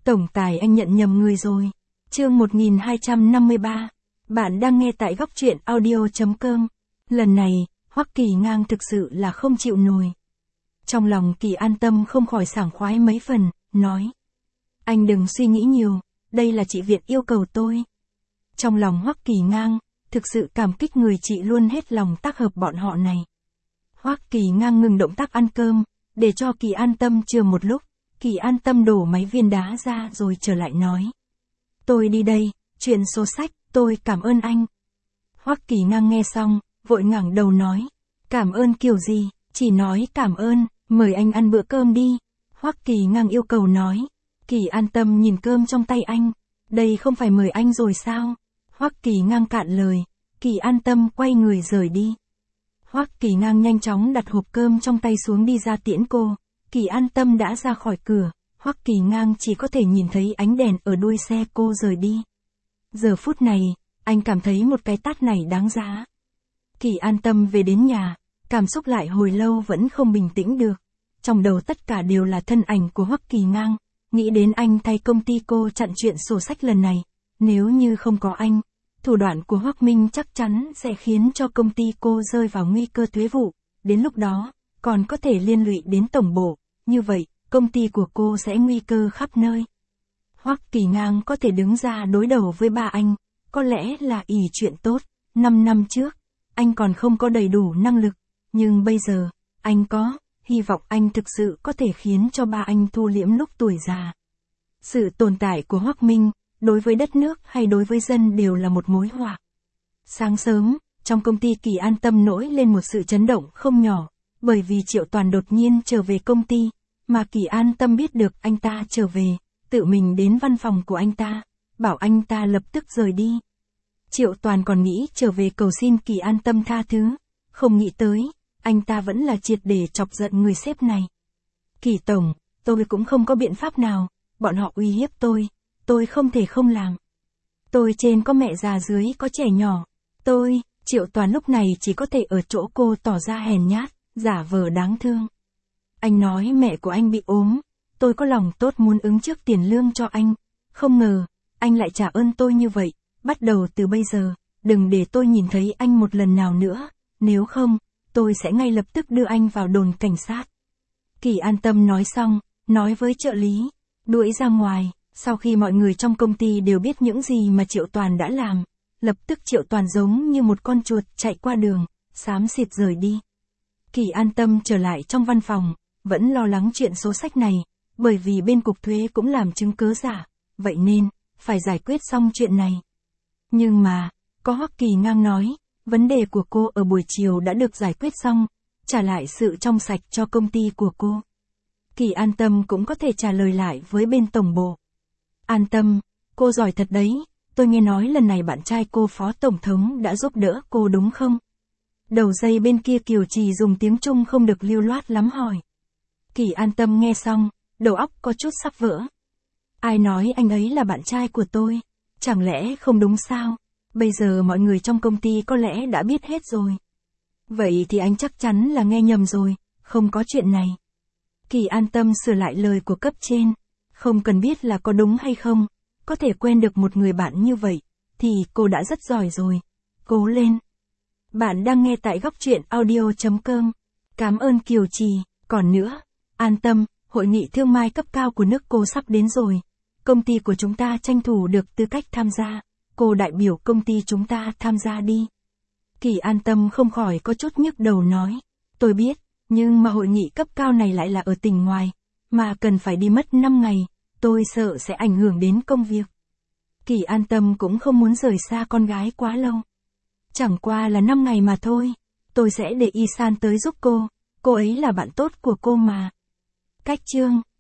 Tổng tài anh nhận nhầm người rồi. Chương 1253. Bạn đang nghe tại góc truyện audio.com. Lần này, Hoắc Kỳ Ngang thực sự là không chịu nổi. Trong lòng Kỳ An Tâm không khỏi sảng khoái mấy phần, nói. Anh đừng suy nghĩ nhiều, đây là chị Viện yêu cầu tôi. Trong lòng Hoắc Kỳ Ngang, thực sự cảm kích người chị luôn hết lòng tác hợp bọn họ này. Hoắc Kỳ Ngang ngừng động tác ăn cơm, để cho Kỳ An Tâm chừa một lúc. Kỳ An Tâm đổ mấy viên đá ra rồi trở lại nói. Tôi đi đây, chuyện số sách, tôi cảm ơn anh. Hoắc Kỳ Ngang nghe xong, vội ngẩng đầu nói. Cảm ơn kiểu gì, chỉ nói cảm ơn, mời anh ăn bữa cơm đi. Hoắc Kỳ Ngang yêu cầu nói. Kỳ An Tâm nhìn cơm trong tay anh. Đây không phải mời anh rồi sao? Hoắc Kỳ Ngang cạn lời. Kỳ An Tâm quay người rời đi. Hoắc Kỳ Ngang nhanh chóng đặt hộp cơm trong tay xuống đi ra tiễn cô. Kỳ An Tâm đã ra khỏi cửa, Hoắc Kỳ Ngang chỉ có thể nhìn thấy ánh đèn ở đuôi xe cô rời đi. Giờ phút này, anh cảm thấy một cái tát này đáng giá. Kỳ An Tâm về đến nhà, cảm xúc lại hồi lâu vẫn không bình tĩnh được. Trong đầu tất cả đều là thân ảnh của Hoắc Kỳ Ngang, nghĩ đến anh thay công ty cô chặn chuyện sổ sách lần này. Nếu như không có anh, thủ đoạn của Hoắc Minh chắc chắn sẽ khiến cho công ty cô rơi vào nguy cơ thuế vụ. Đến lúc đó, còn có thể liên lụy đến tổng bộ. Như vậy, công ty của cô sẽ nguy cơ khắp nơi. Hoắc Kỳ Ngang có thể đứng ra đối đầu với ba anh, có lẽ là ỷ chuyện tốt. 5 năm trước, anh còn không có đầy đủ năng lực, nhưng bây giờ, anh có, hy vọng anh thực sự có thể khiến cho ba anh thu liễm lúc tuổi già. Sự tồn tại của Hoắc Minh, đối với đất nước hay đối với dân đều là một mối họa. Sáng sớm, trong công ty Kỳ An Tâm nổi lên một sự chấn động không nhỏ, bởi vì Triệu Toàn đột nhiên trở về công ty, mà Kỳ An Tâm biết được anh ta trở về, tự mình đến văn phòng của anh ta, bảo anh ta lập tức rời đi. Triệu Toàn còn nghĩ trở về cầu xin Kỳ An Tâm tha thứ, không nghĩ tới, anh ta vẫn là triệt để chọc giận người sếp này. Kỳ tổng, tôi cũng không có biện pháp nào, bọn họ uy hiếp tôi không thể không làm. Tôi trên có mẹ già dưới có trẻ nhỏ, Triệu Toàn lúc này chỉ có thể ở chỗ cô tỏ ra hèn nhát, giả vờ đáng thương. Anh nói mẹ của anh bị ốm, tôi có lòng tốt muốn ứng trước tiền lương cho anh, không ngờ, anh lại trả ơn tôi như vậy, bắt đầu từ bây giờ, đừng để tôi nhìn thấy anh một lần nào nữa, nếu không, tôi sẽ ngay lập tức đưa anh vào đồn cảnh sát. Kỳ An Tâm nói xong, nói với trợ lý, đuổi ra ngoài, sau khi mọi người trong công ty đều biết những gì mà Triệu Toàn đã làm, lập tức Triệu Toàn giống như một con chuột chạy qua đường, xám xịt rời đi. Kỳ An Tâm trở lại trong văn phòng, vẫn lo lắng chuyện số sách này, bởi vì bên cục thuế cũng làm chứng cớ giả, vậy nên, phải giải quyết xong chuyện này. Nhưng mà, có Hoắc Kỳ Ngang nói, vấn đề của cô ở buổi chiều đã được giải quyết xong, trả lại sự trong sạch cho công ty của cô. Kỳ An Tâm cũng có thể trả lời lại với bên tổng bộ. An Tâm, cô giỏi thật đấy, tôi nghe nói lần này bạn trai cô Phó Tổng thống đã giúp đỡ cô đúng không? Đầu dây bên kia Kiều Trì dùng tiếng Trung không được lưu loát lắm hỏi. Kỳ An Tâm nghe xong, đầu óc có chút sắp vỡ. Ai nói anh ấy là bạn trai của tôi? Chẳng lẽ không đúng sao? Bây giờ mọi người trong công ty có lẽ đã biết hết rồi. Vậy thì anh chắc chắn là nghe nhầm rồi, không có chuyện này. Kỳ An Tâm sửa lại lời của cấp trên. Không cần biết là có đúng hay không, có thể quen được một người bạn như vậy, thì cô đã rất giỏi rồi. Cố lên. Bạn đang nghe tại góc truyện audio.com. Cảm ơn Kiều Trì. Còn nữa, An Tâm, hội nghị thương mại cấp cao của nước cô sắp đến rồi. Công ty của chúng ta tranh thủ được tư cách tham gia. Cô đại biểu công ty chúng ta tham gia đi. Kỳ An Tâm không khỏi có chút nhức đầu nói. Tôi biết, nhưng mà hội nghị cấp cao này lại là ở tỉnh ngoài, mà cần phải đi mất 5 ngày, tôi sợ sẽ ảnh hưởng đến công việc. Kỳ An Tâm cũng không muốn rời xa con gái quá lâu. Chẳng qua là 5 ngày mà thôi, tôi sẽ để Y San tới giúp cô ấy là bạn tốt của cô mà. Cách chương